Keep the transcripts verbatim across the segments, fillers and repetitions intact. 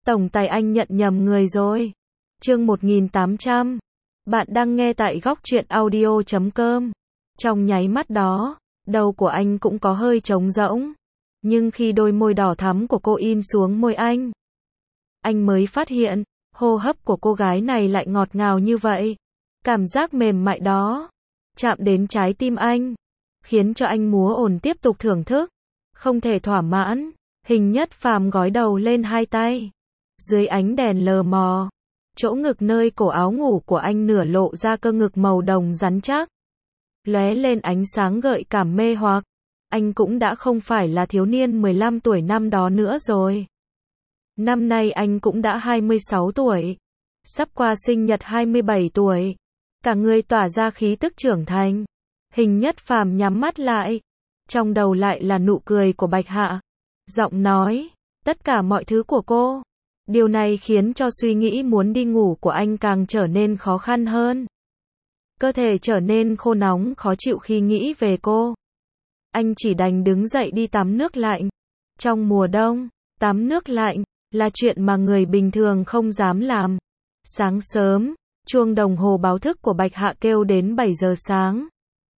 Tổng tài anh nhận nhầm người rồi. Chương một nghìn tám trăm. Bạn đang nghe tại góc truyện audio chấm com. Trong nháy mắt đó, đầu của anh cũng có hơi trống rỗng. Nhưng khi đôi môi đỏ thắm của cô in xuống môi anh, anh mới phát hiện, hô hấp của cô gái này lại ngọt ngào như vậy. Cảm giác mềm mại đó, chạm đến trái tim anh, khiến cho anh múa ồn tiếp tục thưởng thức. Không thể thỏa mãn, Hình Nhất Phàm gối đầu lên hai tay. Dưới ánh đèn lờ mờ, chỗ ngực nơi cổ áo ngủ của anh nửa lộ ra cơ ngực màu đồng rắn chắc, lóe lên ánh sáng gợi cảm mê hoặc. Anh cũng đã không phải là thiếu niên mười lăm tuổi năm đó nữa rồi. Năm nay anh cũng đã hai mươi sáu tuổi, sắp qua sinh nhật hai mươi bảy tuổi. Cả người tỏa ra khí tức trưởng thành. Hình Nhất Phàm nhắm mắt lại, trong đầu lại là nụ cười của Bạch Hạ. Giọng nói, tất cả mọi thứ của cô. Điều này khiến cho suy nghĩ muốn đi ngủ của anh càng trở nên khó khăn hơn. Cơ thể trở nên khô nóng khó chịu khi nghĩ về cô. Anh chỉ đành đứng dậy đi tắm nước lạnh. Trong mùa đông, tắm nước lạnh là chuyện mà người bình thường không dám làm. Sáng sớm, chuông đồng hồ báo thức của Bạch Hạ kêu đến bảy giờ sáng.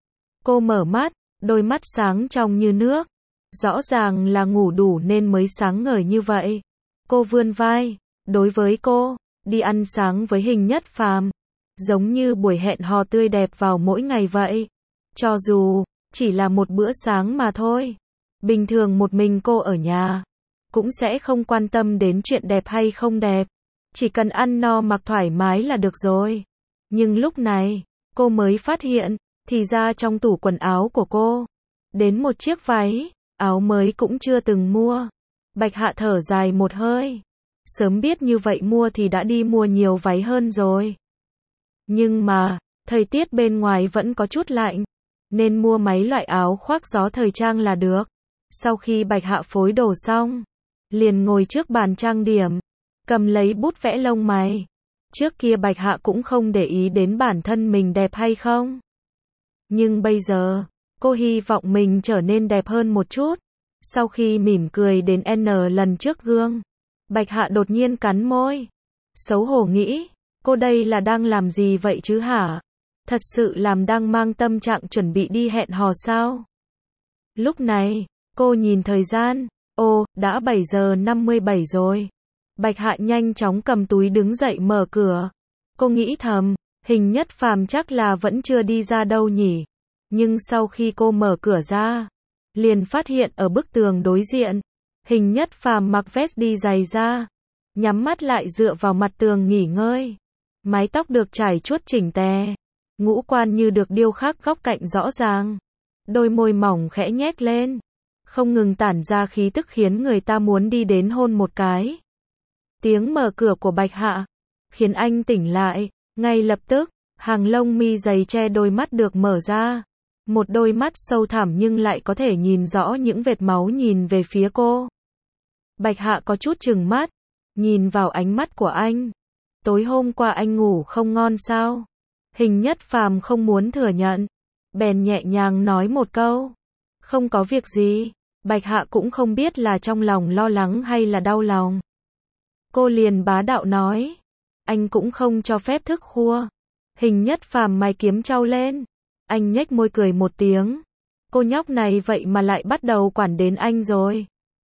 Cô mở mắt, đôi mắt sáng trong như nước. Rõ ràng là ngủ đủ nên mới sáng ngời như vậy. Cô vươn vai, đối với cô, đi ăn sáng với Hình Nhất Phàm, giống như buổi hẹn hò tươi đẹp vào mỗi ngày vậy. Cho dù chỉ là một bữa sáng mà thôi. Bình thường một mình cô ở nhà, cũng sẽ không quan tâm đến chuyện đẹp hay không đẹp. Chỉ cần ăn no mặc thoải mái là được rồi. Nhưng lúc này, cô mới phát hiện, thì ra trong tủ quần áo của cô, đến một chiếc váy, áo mới cũng chưa từng mua. Bạch Hạ thở dài một hơi. Sớm biết như vậy mua thì đã đi mua nhiều váy hơn rồi. Nhưng mà, thời tiết bên ngoài vẫn có chút lạnh, nên mua mấy loại áo khoác gió thời trang là được. Sau khi Bạch Hạ phối đồ xong, liền ngồi trước bàn trang điểm, cầm lấy bút vẽ lông mày. Trước kia Bạch Hạ cũng không để ý đến bản thân mình đẹp hay không. Nhưng bây giờ, cô hy vọng mình trở nên đẹp hơn một chút. Sau khi mỉm cười đến N lần trước gương, Bạch Hạ đột nhiên cắn môi. Xấu hổ nghĩ, cô đây là đang làm gì vậy chứ hả? Thật sự làm đang mang tâm trạng chuẩn bị đi hẹn hò sao? Lúc này, cô nhìn thời gian, ồ, đã bảy giờ năm mươi bảy rồi. Bạch Hạ nhanh chóng cầm túi đứng dậy mở cửa. Cô nghĩ thầm, Hình Nhất Phàm chắc là vẫn chưa đi ra đâu nhỉ. Nhưng sau khi cô mở cửa ra, liền phát hiện ở bức tường đối diện, Hình Nhất Phàm mặc vest đi giày da, nhắm mắt lại dựa vào mặt tường nghỉ ngơi. Mái tóc được chải chuốt chỉnh tề, ngũ quan như được điêu khắc góc cạnh rõ ràng. Đôi môi mỏng khẽ nhếch lên, không ngừng tản ra khí tức khiến người ta muốn đi đến hôn một cái. Tiếng mở cửa của Bạch Hạ khiến anh tỉnh lại, ngay lập tức, hàng lông mi dày che đôi mắt được mở ra. Một đôi mắt sâu thẳm nhưng lại có thể nhìn rõ những vệt máu nhìn về phía cô. Bạch Hạ có chút chừng mắt, nhìn vào ánh mắt của anh. Tối hôm qua anh ngủ không ngon sao? Hình Nhất Phàm không muốn thừa nhận, bèn nhẹ nhàng nói một câu. Không có việc gì. Bạch Hạ cũng không biết là trong lòng lo lắng hay là đau lòng. Cô liền bá đạo nói. Anh cũng không cho phép thức khuya. Hình Nhất Phàm mày kiếm trao lên. Anh nhếch môi cười một tiếng. Cô nhóc này vậy mà lại bắt đầu quản đến anh rồi.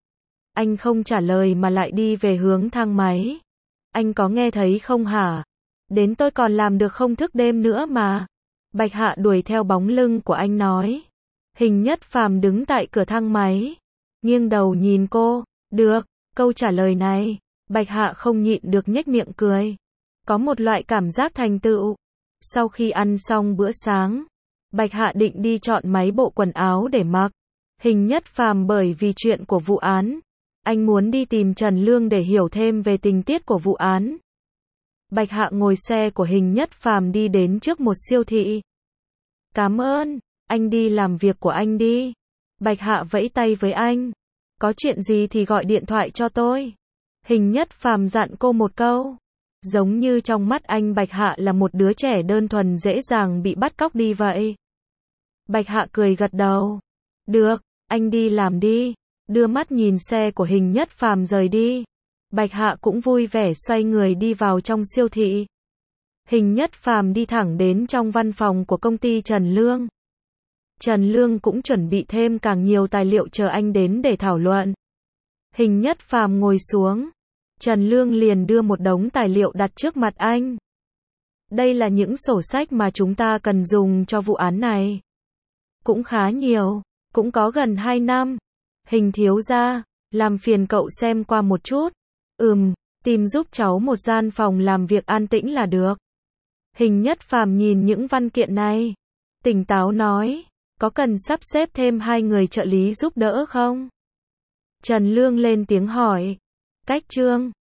Anh không trả lời mà lại đi về hướng thang máy. Anh có nghe thấy không hả? Đến tôi còn làm được không thức đêm nữa mà. Bạch Hạ đuổi theo bóng lưng của anh nói. Hình Nhất Phàm đứng tại cửa thang máy, nghiêng đầu nhìn cô. Được, câu trả lời này, Bạch Hạ không nhịn được nhếch miệng cười. Có một loại cảm giác thành tựu. Sau khi ăn xong bữa sáng, Bạch Hạ định đi chọn mấy bộ quần áo để mặc. Hình Nhất Phàm bởi vì chuyện của vụ án, anh muốn đi tìm Trần Lương để hiểu thêm về tình tiết của vụ án. Bạch Hạ ngồi xe của Hình Nhất Phàm đi đến trước một siêu thị. Cảm ơn, anh đi làm việc của anh đi. Bạch Hạ vẫy tay với anh. Có chuyện gì thì gọi điện thoại cho tôi. Hình Nhất Phàm dặn cô một câu. Giống như trong mắt anh Bạch Hạ là một đứa trẻ đơn thuần dễ dàng bị bắt cóc đi vậy. Bạch Hạ cười gật đầu. Được, anh đi làm đi. Đưa mắt nhìn xe của Hình Nhất Phàm rời đi. Bạch Hạ cũng vui vẻ xoay người đi vào trong siêu thị. Hình Nhất Phàm đi thẳng đến trong văn phòng của công ty Trần Lương. Trần Lương cũng chuẩn bị thêm càng nhiều tài liệu chờ anh đến để thảo luận. Hình Nhất Phàm ngồi xuống. Trần Lương liền đưa một đống tài liệu đặt trước mặt anh. Đây là những sổ sách mà chúng ta cần dùng cho vụ án này. Cũng khá nhiều, cũng có gần hai năm. Hình thiếu gia, làm phiền cậu xem qua một chút. Ừm, tìm giúp cháu một gian phòng làm việc an tĩnh là được. Hình Nhất Phàm nhìn những văn kiện này, tỉnh táo nói, có cần sắp xếp thêm hai người trợ lý giúp đỡ không? Trần Lương lên tiếng hỏi. Cách Trương,